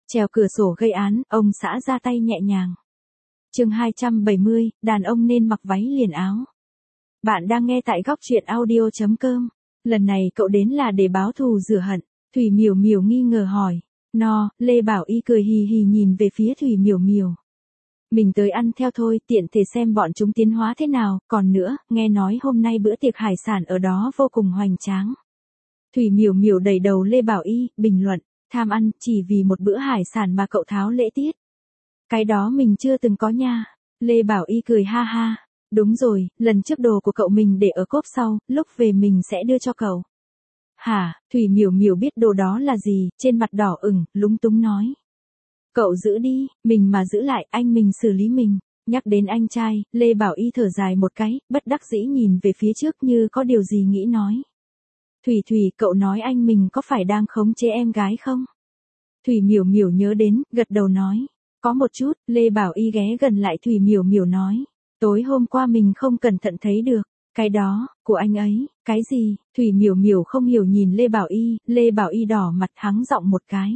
Trèo cửa sổ gây án, ông xã ra tay nhẹ nhàng. Chương 270, đàn ông nên mặc váy liền áo. Bạn đang nghe tại góc truyện audio.com. Lần này cậu đến là để báo thù rửa hận. Thủy Miểu Miểu nghi ngờ hỏi. No, Lê Bảo Y cười hì hì nhìn về phía Thủy Miểu Miểu. Mình tới ăn theo thôi, tiện thể xem bọn chúng tiến hóa thế nào, còn nữa, nghe nói hôm nay bữa tiệc hải sản ở đó vô cùng hoành tráng. Thủy Miểu Miểu đẩy đầu Lê Bảo Y, bình luận, tham ăn, chỉ vì một bữa hải sản mà cậu tháo lễ tiết. Cái đó mình chưa từng có nha. Lê Bảo Y cười ha ha. Đúng rồi, lần trước đồ của cậu mình để ở cốp sau, lúc về mình sẽ đưa cho cậu. Hả, Thủy Miểu Miểu biết đồ đó là gì, trên mặt đỏ ửng, lúng túng nói. Cậu giữ đi, mình mà giữ lại, anh mình xử lý mình. Nhắc đến anh trai, Lê Bảo Y thở dài một cái, bất đắc dĩ nhìn về phía trước như có điều gì nghĩ nói. Thủy, cậu nói anh mình có phải đang khống chế em gái không? Thủy Miểu Miểu nhớ đến, gật đầu nói. Có một chút, Lê Bảo Y ghé gần lại Thủy Miểu Miểu nói. Tối hôm qua mình không cẩn thận thấy được. Cái đó, của anh ấy, cái gì? Thủy Miểu Miểu không hiểu nhìn Lê Bảo Y đỏ mặt hắng giọng một cái.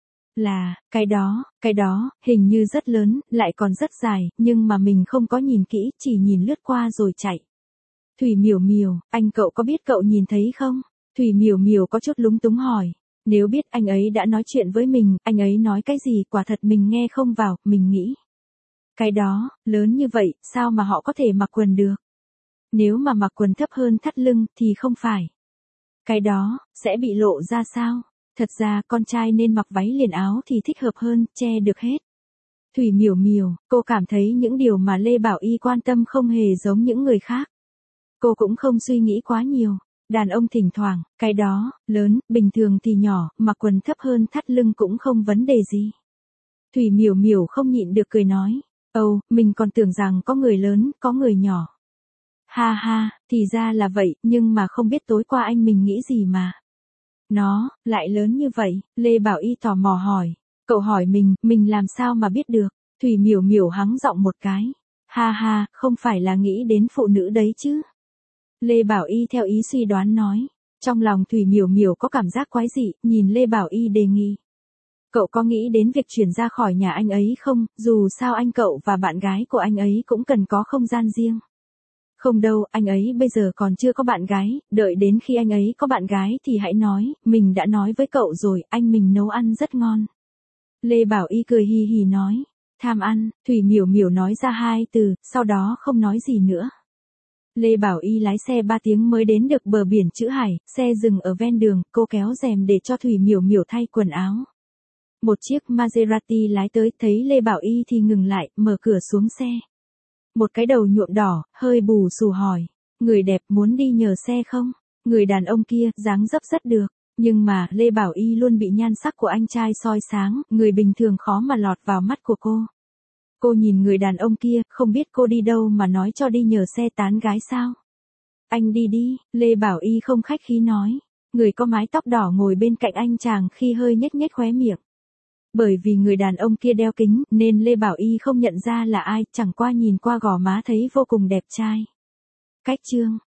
Là, cái đó, hình như rất lớn, lại còn rất dài, nhưng mà mình không có nhìn kỹ, chỉ nhìn lướt qua rồi chạy. Thủy Miểu Miểu, anh cậu có biết cậu nhìn thấy không? Thủy Miểu Miểu có chút lúng túng hỏi. Nếu biết anh ấy đã nói chuyện với mình, anh ấy nói cái gì quả thật mình nghe không vào, mình nghĩ. Cái đó, lớn như vậy, sao mà họ có thể mặc quần được? Nếu mà mặc quần thấp hơn thắt lưng thì không phải. Cái đó, sẽ bị lộ ra sao? Thật ra con trai nên mặc váy liền áo thì thích hợp hơn, che được hết. Thủy Miểu Miểu, cô cảm thấy những điều mà Lê Bảo Y quan tâm không hề giống những người khác. Cô cũng không suy nghĩ quá nhiều. Đàn ông thỉnh thoảng, cái đó, lớn, bình thường thì nhỏ, mặc quần thấp hơn thắt lưng cũng không vấn đề gì. Thủy Miểu Miểu không nhịn được cười nói. Mình còn tưởng rằng có người lớn, có người nhỏ. Ha ha, thì ra là vậy, nhưng mà không biết tối qua anh mình nghĩ gì mà. Nó, lại lớn như vậy, Lê Bảo Y tò mò hỏi. Cậu hỏi mình làm sao mà biết được? Thủy Miểu Miểu hắng giọng một cái. Ha ha, không phải là nghĩ đến phụ nữ đấy chứ. Lê Bảo Y theo ý suy đoán nói. Trong lòng Thủy Miểu Miểu có cảm giác quái dị, nhìn Lê Bảo Y đề nghị. Cậu có nghĩ đến việc chuyển ra khỏi nhà anh ấy không, dù sao anh cậu và bạn gái của anh ấy cũng cần có không gian riêng. Không đâu, anh ấy bây giờ còn chưa có bạn gái, đợi đến khi anh ấy có bạn gái thì hãy nói, mình đã nói với cậu rồi, anh mình nấu ăn rất ngon. Lê Bảo Y cười hì hì nói, tham ăn, Thủy Miểu Miểu nói ra hai từ, sau đó không nói gì nữa. Lê Bảo Y lái xe 3 tiếng mới đến được bờ biển Chữ Hải, xe dừng ở ven đường, cô kéo rèm để cho Thủy Miểu Miểu thay quần áo. Một chiếc Maserati lái tới, thấy Lê Bảo Y thì ngừng lại, mở cửa xuống xe. Một cái đầu nhuộm đỏ, hơi bù xù hỏi. Người đẹp muốn đi nhờ xe không? Người đàn ông kia, dáng dấp rất được. Nhưng mà, Lê Bảo Y luôn bị nhan sắc của anh trai soi sáng, người bình thường khó mà lọt vào mắt của cô. Cô nhìn người đàn ông kia, không biết cô đi đâu mà nói cho đi nhờ xe tán gái sao? Anh đi đi, Lê Bảo Y không khách khí nói. Người có mái tóc đỏ ngồi bên cạnh anh chàng khi hơi nhếch nhếch khóe miệng. Bởi vì người đàn ông kia đeo kính, nên Lê Bảo Y không nhận ra là ai, chẳng qua nhìn qua gò má thấy vô cùng đẹp trai. Cách chương,